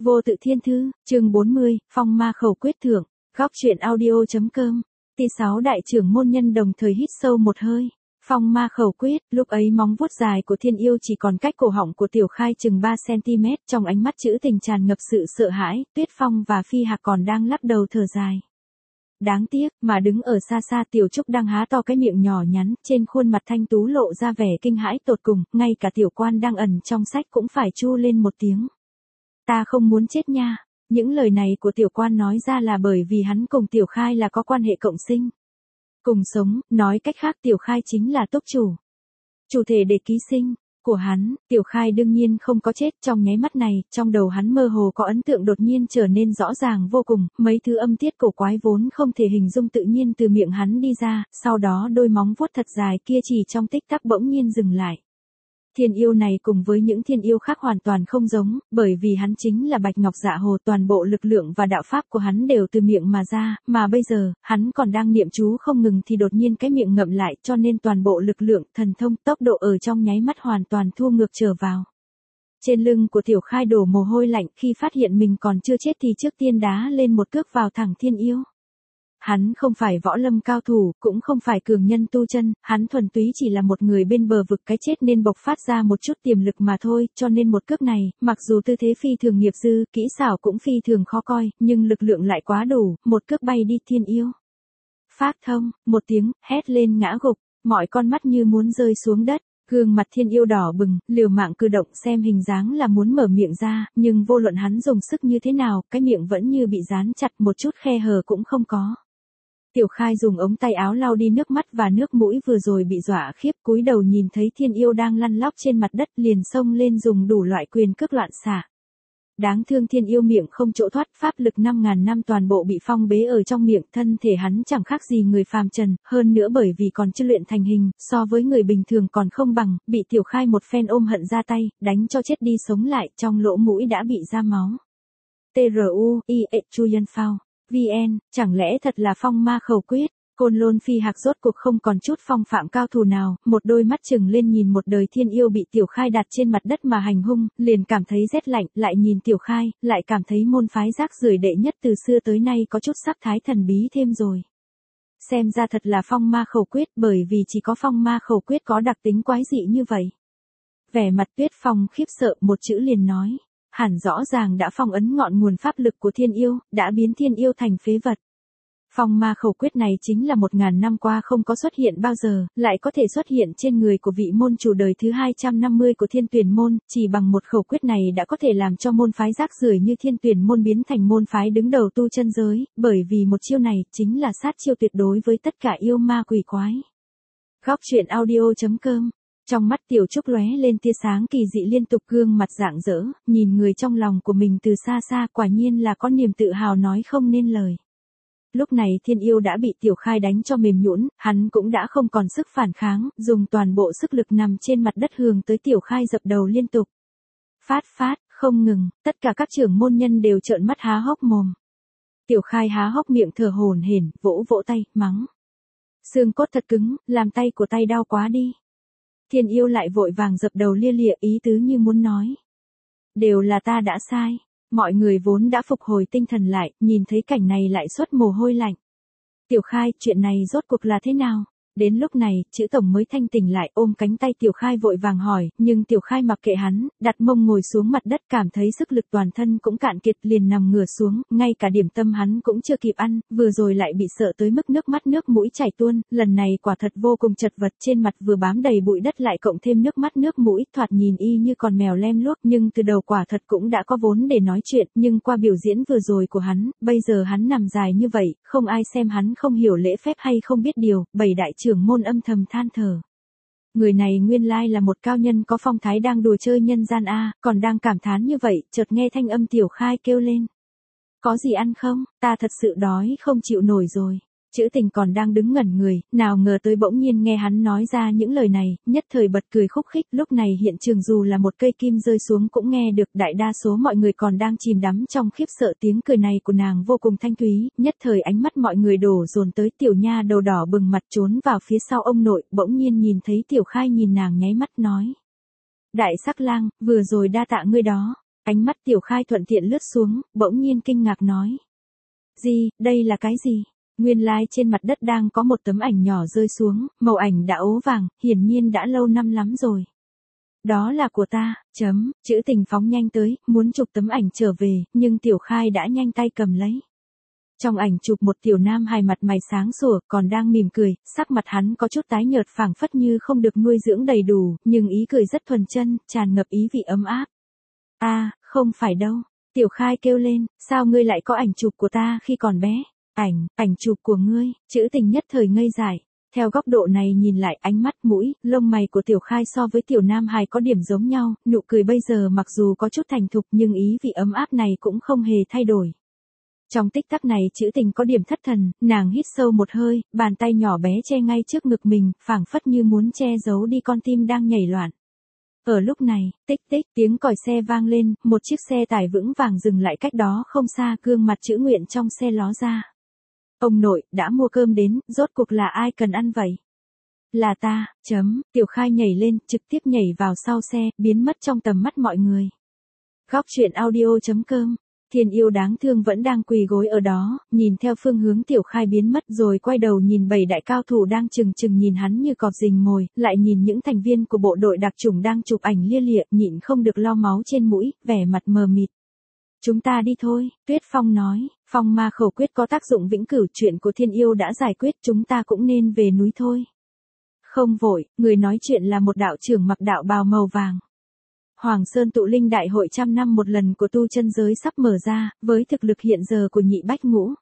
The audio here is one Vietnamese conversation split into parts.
Vô tự thiên thư, chương 40, phong ma khẩu quyết thưởng, góc truyện audio.com. Tỷ 6 đại trưởng môn nhân đồng thời hít sâu một hơi. Phong ma khẩu quyết, lúc ấy móng vuốt dài của Thiên Yêu chỉ còn cách cổ họng của Tiểu Khai chừng 3 cm, trong ánh mắt trữ tình tràn ngập sự sợ hãi, Tuyết Phong và Phi Hạc còn đang lắc đầu thở dài. Đáng tiếc, mà đứng ở xa xa Tiểu Trúc đang há to cái miệng nhỏ nhắn, trên khuôn mặt thanh tú lộ ra vẻ kinh hãi tột cùng, ngay cả Tiểu Quan đang ẩn trong sách cũng phải chu lên một tiếng. Ta không muốn chết nha. Những lời này của Tiểu Quan nói ra là bởi vì hắn cùng Tiểu Khai là có quan hệ cộng sinh. Cùng sống, nói cách khác Tiểu Khai chính là túc chủ. Chủ thể để ký sinh của hắn. Tiểu Khai đương nhiên không có chết. Trong nháy mắt này, trong đầu hắn mơ hồ có ấn tượng đột nhiên trở nên rõ ràng vô cùng, mấy thứ âm tiết cổ quái vốn không thể hình dung tự nhiên từ miệng hắn đi ra, sau đó đôi móng vuốt thật dài kia chỉ trong tích tắc bỗng nhiên dừng lại. Thiên yêu này cùng với những thiên yêu khác hoàn toàn không giống, bởi vì hắn chính là Bạch Ngọc Dạ Hồ, toàn bộ lực lượng và đạo pháp của hắn đều từ miệng mà ra, mà bây giờ, hắn còn đang niệm chú không ngừng thì đột nhiên cái miệng ngậm lại, cho nên toàn bộ lực lượng, thần thông, tốc độ ở trong nháy mắt hoàn toàn thua ngược trở vào. Trên lưng của Tiểu Khai đổ mồ hôi lạnh, khi phát hiện mình còn chưa chết thì trước tiên đá lên một cước vào thẳng thiên yêu. Hắn không phải võ lâm cao thủ, cũng không phải cường nhân tu chân, hắn thuần túy chỉ là một người bên bờ vực cái chết nên bộc phát ra một chút tiềm lực mà thôi, cho nên một cước này, mặc dù tư thế phi thường nghiệp dư, kỹ xảo cũng phi thường khó coi, nhưng lực lượng lại quá đủ, một cước bay đi thiên yêu. Phát thông, một tiếng, hét lên ngã gục, mọi con mắt như muốn rơi xuống đất. Gương mặt thiên yêu đỏ bừng, liều mạng cử động xem hình dáng là muốn mở miệng ra, nhưng vô luận hắn dùng sức như thế nào, cái miệng vẫn như bị dán chặt, một chút khe hở cũng không có. Tiểu Khai dùng ống tay áo lau đi nước mắt và nước mũi vừa rồi bị dọa khiếp, cúi đầu nhìn thấy thiên yêu đang lăn lóc trên mặt đất liền xông lên dùng đủ loại quyền cước loạn xạ. Đáng thương thiên yêu miệng không chỗ thoát, pháp lực 5.000 năm toàn bộ bị phong bế ở trong miệng, thân thể hắn chẳng khác gì người phàm trần, hơn nữa bởi vì còn chưa luyện thành hình, so với người bình thường còn không bằng, bị Tiểu Khai một phen ôm hận ra tay, đánh cho chết đi sống lại, trong lỗ mũi đã bị ra máu. TRU-I-E Chuyen Phao VN, chẳng lẽ thật là phong ma khẩu quyết? Côn Lôn Phi Hạc rốt cuộc không còn chút phong phạm cao thủ nào, một đôi mắt chừng lên nhìn một đời thiên yêu bị Tiểu Khai đặt trên mặt đất mà hành hung, liền cảm thấy rét lạnh, lại nhìn Tiểu Khai, lại cảm thấy môn phái rác rưởi đệ nhất từ xưa tới nay có chút sắc thái thần bí thêm rồi. Xem ra thật là phong ma khẩu quyết, bởi vì chỉ có phong ma khẩu quyết có đặc tính quái dị như vậy. Vẻ mặt Tuyết Phong khiếp sợ, một chữ liền nói. Hẳn rõ ràng đã phong ấn ngọn nguồn pháp lực của thiên yêu, đã biến thiên yêu thành phế vật. Phong ma khẩu quyết này chính là 1.000 năm qua không có xuất hiện bao giờ, lại có thể xuất hiện trên người của vị môn chủ đời thứ 250 của Thiên Tuyển môn, chỉ bằng một khẩu quyết này đã có thể làm cho môn phái rác rưởi như Thiên Tuyển môn biến thành môn phái đứng đầu tu chân giới, bởi vì một chiêu này chính là sát chiêu tuyệt đối với tất cả yêu ma quỷ quái. Góc truyện audio.com. Trong mắt Tiểu Trúc lóe lên tia sáng kỳ dị liên tục, gương mặt rạng rỡ, nhìn người trong lòng của mình từ xa xa, quả nhiên là có niềm tự hào nói không nên lời. Lúc này thiên yêu đã bị Tiểu Khai đánh cho mềm nhũn, hắn cũng đã không còn sức phản kháng, dùng toàn bộ sức lực nằm trên mặt đất hướng tới Tiểu Khai dập đầu liên tục. Phát, không ngừng, tất cả các trưởng môn nhân đều trợn mắt há hốc mồm. Tiểu Khai há hốc miệng thở hổn hển, vỗ tay, mắng. Xương cốt thật cứng, làm tay của tay đau quá đi. Thiên yêu lại vội vàng dập đầu lia lịa, ý tứ như muốn nói. Đều là ta đã sai. Mọi người vốn đã phục hồi tinh thần lại, nhìn thấy cảnh này lại xuất mồ hôi lạnh. Tiểu Khai, chuyện này rốt cuộc là thế nào? Đến lúc này, chữ tổng mới thanh tỉnh lại, ôm cánh tay Tiểu Khai vội vàng hỏi, nhưng Tiểu Khai mặc kệ hắn, đặt mông ngồi xuống mặt đất, cảm thấy sức lực toàn thân cũng cạn kiệt, liền nằm ngửa xuống, ngay cả điểm tâm hắn cũng chưa kịp ăn, vừa rồi lại bị sợ tới mức nước mắt nước mũi chảy tuôn, lần này quả thật vô cùng chật vật, trên mặt vừa bám đầy bụi đất lại cộng thêm nước mắt nước mũi, thoạt nhìn y như con mèo lem luốc, nhưng từ đầu quả thật cũng đã có vốn để nói chuyện, nhưng qua biểu diễn vừa rồi của hắn, bây giờ hắn nằm dài như vậy, không ai xem hắn không hiểu lễ phép hay không biết điều, bảy đại trưởng môn âm thầm than thở. Người này nguyên lai là một cao nhân có phong thái đang đùa chơi nhân gian a, còn đang cảm thán như vậy, chợt nghe thanh âm Tiểu Khai kêu lên. Có gì ăn không, ta thật sự đói không chịu nổi rồi. Chữ tình còn đang đứng ngẩn người, nào ngờ tới bỗng nhiên nghe hắn nói ra những lời này, nhất thời bật cười khúc khích, lúc này hiện trường dù là một cây kim rơi xuống cũng nghe được, đại đa số mọi người còn đang chìm đắm trong khiếp sợ, tiếng cười này của nàng vô cùng thanh thúy, nhất thời ánh mắt mọi người đổ dồn tới Tiểu Nha đầu đỏ bừng mặt trốn vào phía sau ông nội, bỗng nhiên nhìn thấy Tiểu Khai nhìn nàng nháy mắt nói. Đại sắc lang, vừa rồi đa tạ ngươi đó. Ánh mắt Tiểu Khai thuận tiện lướt xuống, bỗng nhiên kinh ngạc nói. Gì, đây là cái gì? Nguyên lai trên mặt đất đang có một tấm ảnh nhỏ rơi xuống, màu ảnh đã ố vàng, hiển nhiên đã lâu năm lắm rồi. Đó là của ta, chữ Tình phóng nhanh tới, muốn chụp tấm ảnh trở về, nhưng Tiểu Khai đã nhanh tay cầm lấy. Trong ảnh chụp một tiểu nam hài mặt mày sáng sủa, còn đang mỉm cười, sắc mặt hắn có chút tái nhợt phảng phất như không được nuôi dưỡng đầy đủ, nhưng ý cười rất thuần chân, tràn ngập ý vị ấm áp. Không phải đâu. Tiểu Khai kêu lên, sao ngươi lại có ảnh chụp của ta khi còn bé? Ảnh chụp của ngươi, chữ Tình nhất thời ngây dại. Theo góc độ này nhìn lại ánh mắt mũi, lông mày của Tiểu Khai so với tiểu nam hài có điểm giống nhau, nụ cười bây giờ mặc dù có chút thành thục nhưng ý vị ấm áp này cũng không hề thay đổi. Trong tích tắc này chữ Tình có điểm thất thần, nàng hít sâu một hơi, bàn tay nhỏ bé che ngay trước ngực mình, phảng phất như muốn che giấu đi con tim đang nhảy loạn. Ở lúc này, tích tích tiếng còi xe vang lên, một chiếc xe tải vững vàng dừng lại cách đó không xa, gương mặt chữ Nguyện trong xe ló ra. Ông nội, đã mua cơm đến, rốt cuộc là ai cần ăn vậy? Là ta, Tiểu Khai nhảy lên, trực tiếp nhảy vào sau xe, biến mất trong tầm mắt mọi người. Góc truyện audio.com. Thiên Yêu đáng thương vẫn đang quỳ gối ở đó, nhìn theo phương hướng Tiểu Khai biến mất rồi quay đầu nhìn 7 đại cao thủ đang chừng chừng nhìn hắn như cọp rình mồi, lại nhìn những thành viên của bộ đội đặc chủng đang chụp ảnh lia lịa, nhịn không được lau máu trên mũi, vẻ mặt mờ mịt. Chúng ta đi thôi, Tuyết Phong nói, phong ma khẩu quyết có tác dụng vĩnh cửu, chuyện của Thiên Yêu đã giải quyết, chúng ta cũng nên về núi thôi. Không vội, người nói chuyện là một đạo trưởng mặc đạo bào màu vàng. Hoàng Sơn tụ linh đại hội trăm năm một lần của tu chân giới sắp mở ra, với thực lực hiện giờ của Nhị Bách Ngũ.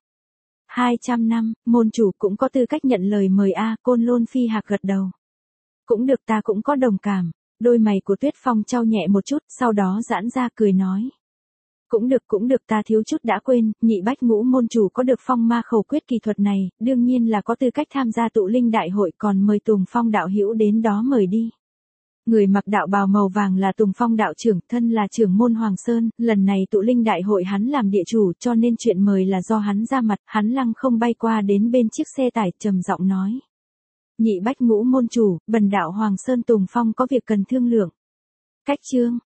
200 năm, môn chủ cũng có tư cách nhận lời mời Côn Lôn Phi Hạc gật đầu. Cũng được, ta cũng có đồng cảm. Đôi mày của Tuyết Phong chau nhẹ một chút, sau đó giãn ra cười nói. Cũng được, ta thiếu chút đã quên, Nhị Bách Ngũ môn chủ có được phong ma khẩu quyết kỳ thuật này, đương nhiên là có tư cách tham gia tụ linh đại hội, còn mời Tùng Phong đạo hữu đến đó mời đi. Người mặc đạo bào màu vàng là Tùng Phong đạo trưởng, thân là trưởng môn Hoàng Sơn, lần này tụ linh đại hội hắn làm địa chủ cho nên chuyện mời là do hắn ra mặt, hắn lăng không bay qua đến bên chiếc xe tải trầm giọng nói. Nhị Bách Ngũ môn chủ, bần đạo Hoàng Sơn Tùng Phong có việc cần thương lượng. Cách chương.